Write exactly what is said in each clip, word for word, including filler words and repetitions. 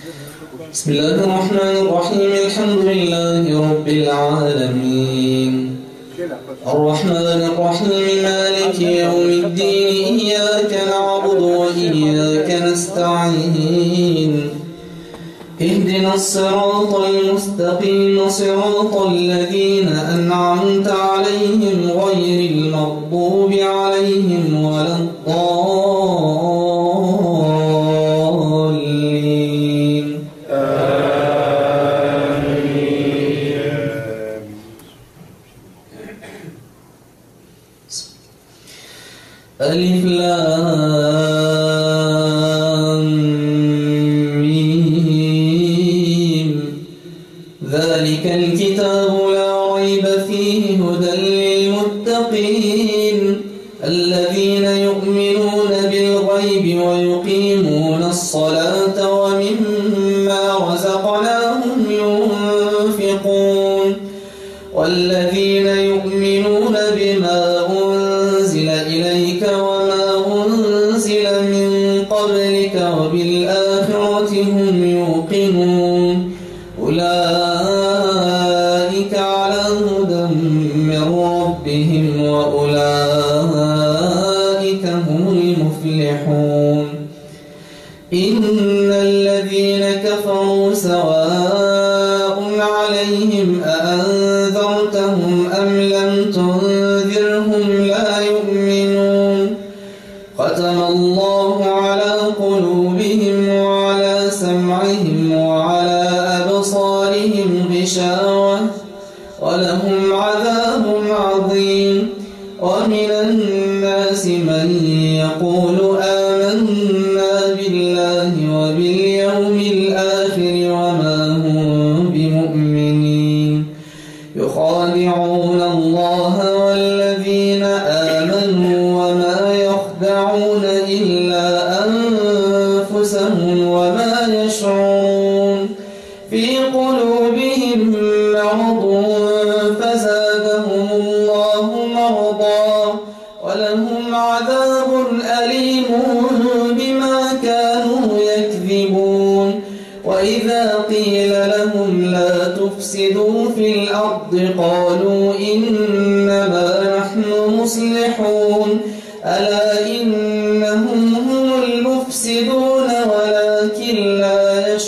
بسم الله الرحمن الرحيم. الحمد لله رب العالمين الرحمن الرحيم مالك يوم الدين إياك نعبد وإياك نستعين اهدنا الصراط المستقيم صراط الذين أنعمت عليهم غير المغضوب عليهم ولا الضالين آمين. ألف لام ميم ذلك الكتاب لا ريب فيه هدى للمتقين الذين يؤمنون بالغيب ويقيمون الصلاة ومما رزقناهم ينفقون والذين يؤمنون بما أنزل إليك وما أنزل من قبلك وبالآخرة هم يوقنون أولئك على هدى من ربهم وأولئك هم المفلحون. إن الذين كفروا سواء عليهم أأنذرتهم أم لم تنذرهم لا يؤمنون ختم الله على قلوبهم وعلى سمعهم وعلى أبصارهم غشاوة ولهم عذاب عظيم. ومن الناس من يقول آمنا بالله وباليوم الآخر وما هم بمؤمنين يخادعون الله والذين آمنوا وما يخدعون إلا أنفسهم وما يشعرون في قلوبهم مرض فزادهم الله مرضا ولهم عذاب أليم بما كانوا يكذبون. وإذا قيل لهم لا تفسدوا في الأرض قالوا إنما نحن مصلحون ألا إنهم هم المفسدون ولكن لا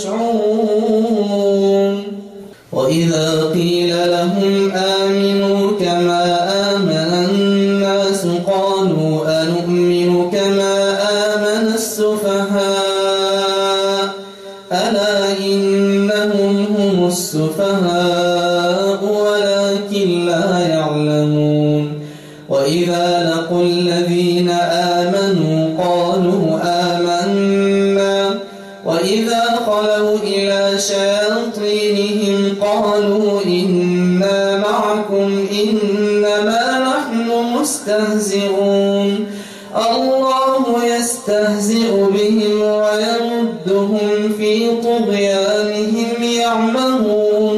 يشعرون. وإذا قيل لهم آمنوا كما آمن الناس قالوا أنؤمن كما آمن السفهاء ألا إنهم هم السفهاء ولكن لا يعلمون. وإذا لقوا الذين آمنوا قالوا آمنا وإذا خلوا إلى شياطينهم قالوا إنا معكم إنما نحن مستهزئون الله يستهزئ بهم ويمدهم في طغيانهم يعمهون.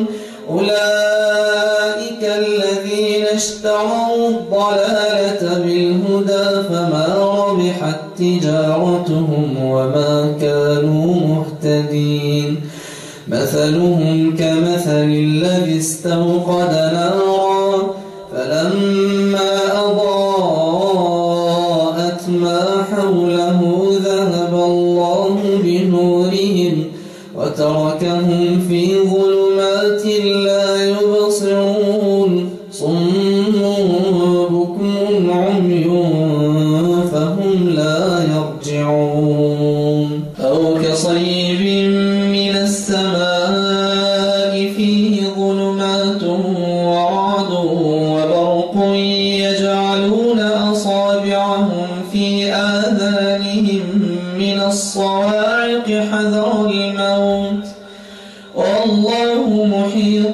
أولئك الذين اشتروا الضلالة بالهدى فما ربحت تجارتهم وما كانوا مهتدين. مثلهم كمثل الذي استوقد نارا فلما أضاءت ما حوله ذهب الله بنورهم وتركهم في ظلمات لا يبصرون صم بكم عمي فهم لا يرجعون. أو كصيب من السماء فيه ظلمات ورعد وبرق يجعلون أصابعهم في آذانهم من الصواعق حذر الموت والله محيط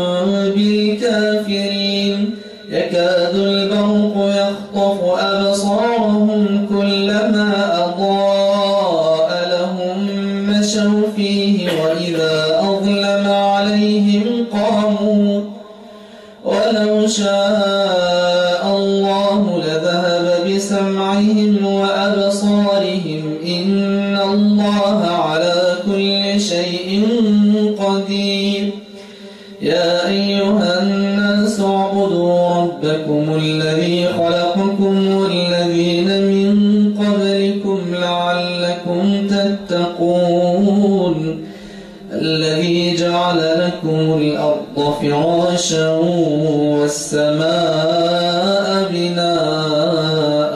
بالكافرين. يكاد البرق يخطف أبصارهم كلما أضاء لهم مشوا فيه وإذا أظلم عليهم قاموا ولو شاء الله لذهب بسمعهم وأبصارهم إن الله على كل كل شيء قدير. يا أيها الناس اعبدوا ربكم الذي خلقكم والذين من قبلكم لعلكم تتقون. الذي جعل لكم الأرض فراشا والسماء بناء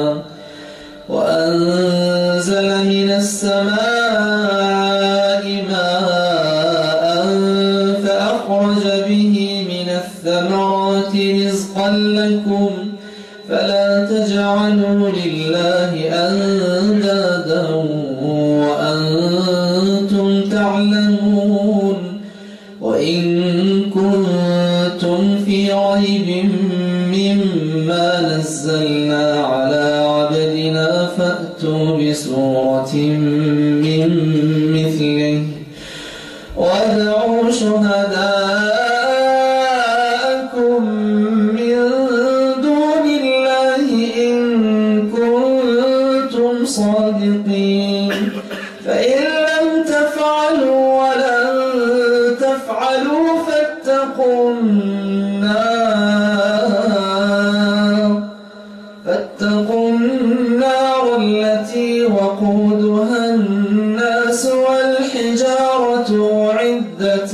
وأنزل من السماء ماء فأخرج به من الثمرات رزقا لكم فلا تجعلوا لله أندادا وأنتم تعلمون. وإن كنتم في ريب مما نزلنا على عبدنا فأتوا بسورة من مثله وادعوا شهداءكم من دون الله إن كنتم صادقين. فإن لم تفعلوا ولن تفعلوا فاتقوا النار فاتقوا النار التي وقودها الناس والحجارة أعدت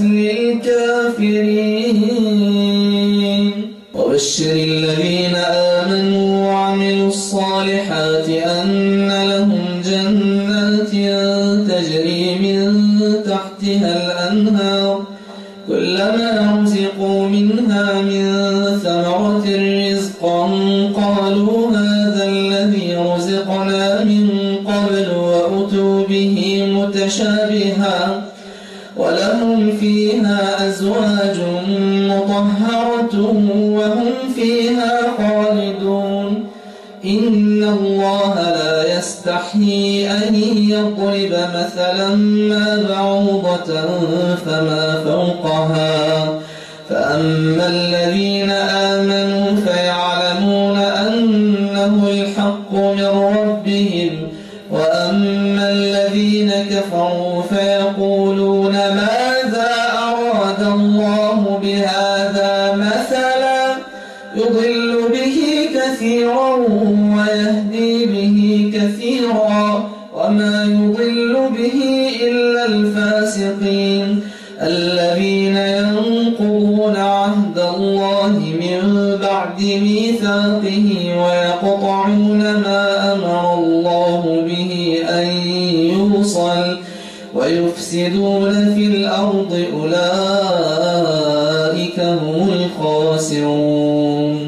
للكافرين. وبشر الذين آمنوا وعملوا الصالحات أن لهم جنات تجري من تحتها الأنهار كلما رزقوا منها من ثمرة رزقا قالوا هذا الذي رزقنا من قبل وأتوا به متشابها ولهم فيها أزواج مطهرة وهم فيها خالدون. إن الله لا يستحيي أن يضرب مثلا ما بعوضة فما فوقها فأما الذين آمنوا فيعلمون أنه الحق من ربهم وأما الذين كفروا فيقولون ماذا أراد الله بهذا مثلا يضل به كثيرا ويهدي به كثيرا وما يضل به إلا الفاسقين الذين ينقضون عهد الله من بعد ميثاقه ويقطعون ما أمر الله به أن يوصل ويفسدون في الأرض أولئك هم الخاسرون.